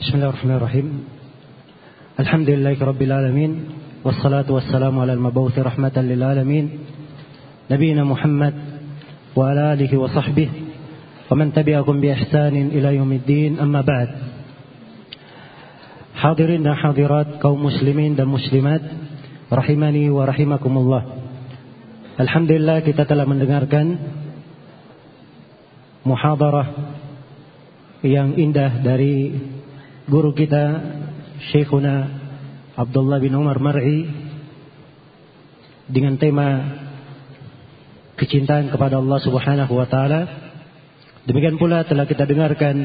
Bismillahirrahmanirrahim. Alhamdulillahi rabbil alamin, wassalatu wassalamu ala al-mab'uts rahmatan lil alamin, nabiyina Muhammad wa ala alihi wa sahbihi wa man tabi'ahum bi ihsanin ila yaumiddin, amma ba'd. Hadirin dan hadirat kaum muslimin dan muslimat rahimani wa rahimakumullah. Alhamdulillah kita telah mendengarkan muhadarah yang indah dari guru kita Syekhuna Abdullah bin Umar Mar'i dengan tema kecintaan kepada Allah Subhanahu wa taala. Demikian pula telah kita dengarkan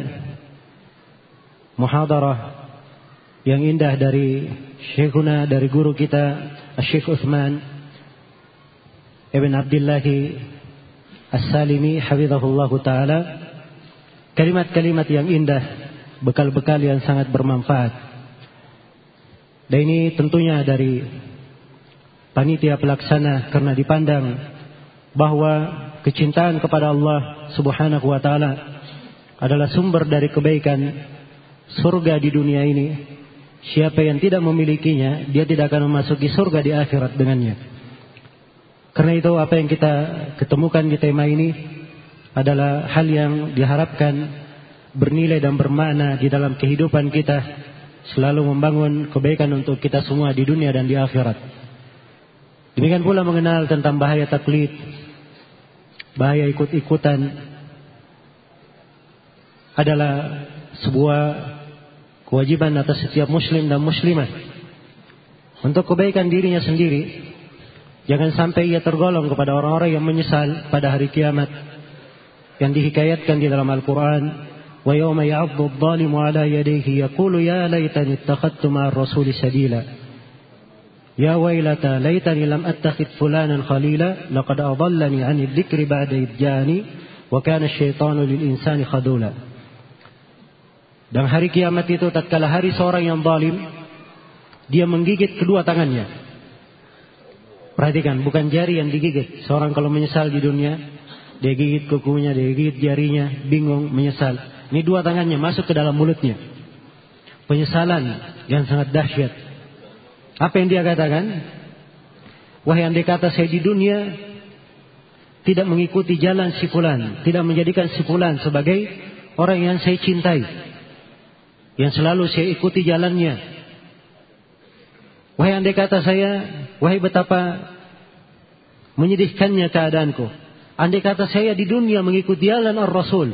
muhadarah yang indah dari Syekhuna, dari guru kita Syekh Utsman Ibn Abdullah As-Salimi hafizahullahu taala. Kalimat-kalimat yang indah, bekal-bekal yang sangat bermanfaat. Dan ini tentunya dari panitia pelaksana karena dipandang bahwa kecintaan kepada Allah Subhanahu wa taala adalah sumber dari kebaikan surga di dunia ini. Siapa yang tidak memilikinya, dia tidak akan memasuki surga di akhirat dengannya. Karena itu apa yang kita ketemukan di tema ini adalah hal yang diharapkan bernilai dan bermakna di dalam kehidupan kita, selalu membangun kebaikan untuk kita semua di dunia dan di akhirat. Demikian pula mengenal tentang bahaya taklid, bahaya ikut-ikutan, adalah sebuah kewajiban atas setiap muslim dan muslimah untuk kebaikan dirinya sendiri. Jangan sampai ia tergolong kepada orang-orang yang menyesal pada hari kiamat, yang dihikayatkan di dalam Al-Quran. Wa yawma ya'addu adh-dhalimu ala yadayhi yaqulu ya laitani ittakhadtu ma'ar rasuli sabila ya wailata laitani lam attakhidh fulanan khalila laqad adallani 'ani adh-dhikri ba'da idh ja'ani wa kana asy-syaitanu lil insani khadula. Dan hari kiamat itu tatkala hari seorang yang zalim, dia menggigit kedua tangannya. Perhatikan, bukan jari yang digigit. Seorang kalau menyesal di dunia, dia gigit kukunya, dia gigit jarinya, bingung, menyesal. Ini dua tangannya masuk ke dalam mulutnya. Penyesalan yang sangat dahsyat. Apa yang dia katakan? Wahai andai kata saya di dunia tidak mengikuti jalan si fulan, tidak menjadikan si fulan sebagai orang yang saya cintai, yang selalu saya ikuti jalannya. Wahai andai kata saya, wahai betapa menyedihkannya keadaanku. Andai kata saya di dunia mengikuti jalan Ar-Rasul.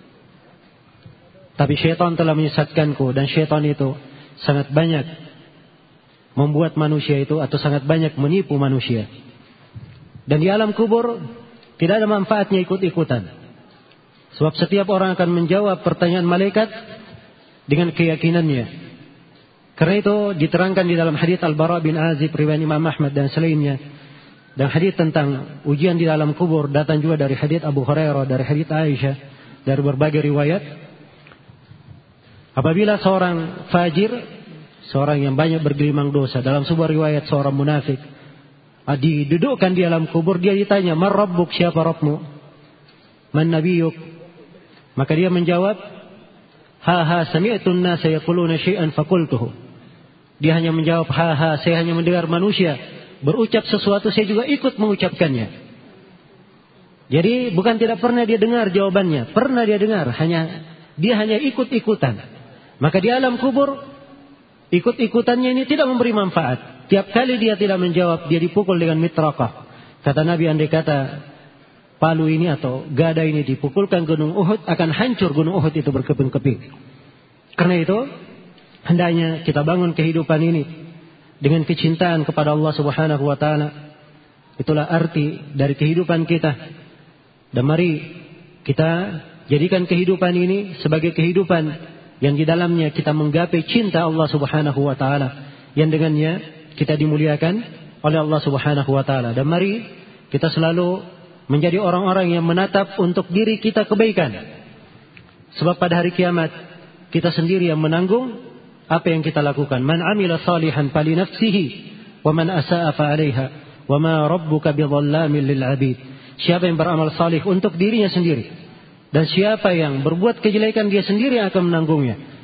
Tapi syaitan telah menyesatkanku. Dan syaitan itu sangat banyak membuat manusia itu, atau sangat banyak menipu manusia. Dan di alam kubur tidak ada manfaatnya ikut-ikutan. Sebab setiap orang akan menjawab pertanyaan malaikat dengan keyakinannya. Karena itu diterangkan di dalam hadits Al-Bara bin Azib riwayat Imam Ahmad dan selainnya. Dan hadits tentang ujian di dalam kubur datang juga dari hadits Abu Hurairah, dari hadits Aisyah, dari berbagai riwayat. Apabila seorang fajir, seorang yang banyak bergelimang dosa, dalam sebuah riwayat seorang munafik, didudukkan di alam kubur, dia ditanya, "Man rabbuk?" Siapa Rabbmu? "Man nabiyuk?" Maka dia menjawab, "Ha sami'tu an-nasa yaquluna syai'an faqultuhu." Dia hanya menjawab, "Ha, saya hanya mendengar manusia berucap sesuatu, saya juga ikut mengucapkannya." Jadi bukan tidak pernah dia dengar jawabannya, pernah dia dengar, dia hanya ikut-ikutan. Maka di alam kubur ikut-ikutannya ini tidak memberi manfaat. Tiap kali dia tidak menjawab, dia dipukul dengan mitraqah. Kata Nabi, andai kata palu ini atau gada ini dipukulkan gunung Uhud, akan hancur gunung Uhud itu berkeping-keping. Karena itu hendaknya kita bangun kehidupan ini dengan kecintaan kepada Allah Subhanahu wa taala. Itulah arti dari kehidupan kita. Dan mari kita jadikan kehidupan ini sebagai kehidupan yang di dalamnya kita menggapai cinta Allah Subhanahu wa taala, yang dengannya kita dimuliakan oleh Allah Subhanahu wa taala. Dan mari kita selalu menjadi orang-orang yang menatap untuk diri kita kebaikan. Sebab pada hari kiamat kita sendiri yang menanggung apa yang kita lakukan. Man amila salihan fali nafsihi wa man asaa fa 'alaiha wa ma rabbuka bidhallamin lil 'abid. Siapa yang beramal salih untuk dirinya sendiri, dan siapa yang berbuat kejelekan dia sendiri akan menanggungnya.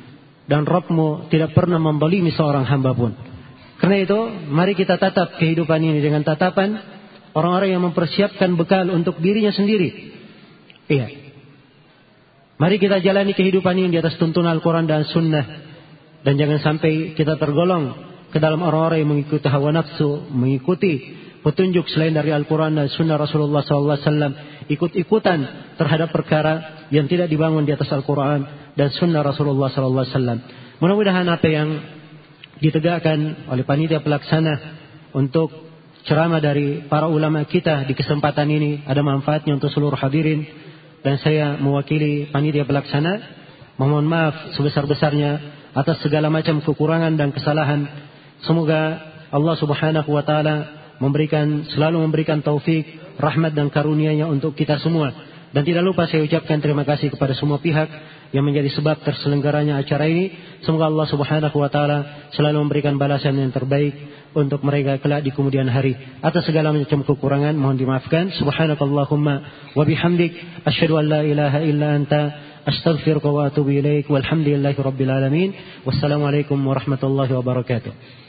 dan Rabbmu tidak pernah membalimi seorang hamba pun. Karena itu, mari kita tatap kehidupan ini dengan tatapan orang-orang yang mempersiapkan bekal untuk dirinya sendiri. Iya. Mari kita jalani kehidupan ini di atas tuntunan Al-Quran dan Sunnah. Dan jangan sampai kita tergolong ke dalam orang-orang yang mengikuti hawa nafsu, mengikuti petunjuk selain dari Al-Quran dan Sunnah Rasulullah SAW, ikut-ikutan terhadap perkara yang tidak dibangun di atas Al-Quran dan Sunnah Rasulullah SAW. Mudah-mudahan apa yang ditegakkan oleh panitia pelaksana untuk ceramah dari para ulama kita di kesempatan ini ada manfaatnya untuk seluruh hadirin, dan saya mewakili panitia pelaksana mohon maaf sebesar-besarnya atas segala macam kekurangan dan kesalahan. Semoga Allah Subhanahu wa taala selalu memberikan taufik, rahmat dan karunia-Nya untuk kita semua. Dan tidak lupa saya ucapkan terima kasih kepada semua pihak yang menjadi sebab terselenggaranya acara ini. Semoga Allah Subhanahu wa taala selalu memberikan balasan yang terbaik untuk mereka kelak di kemudian hari. Atas segala macam kekurangan mohon dimaafkan. Subhanakallahumma wa bihamdik asyhadu an la ilaha illa anta astaghfiruka wa atubu ilaik. Walhamdulillahi rabbil alamin. Wassalamualaikum warahmatullahi wabarakatuh.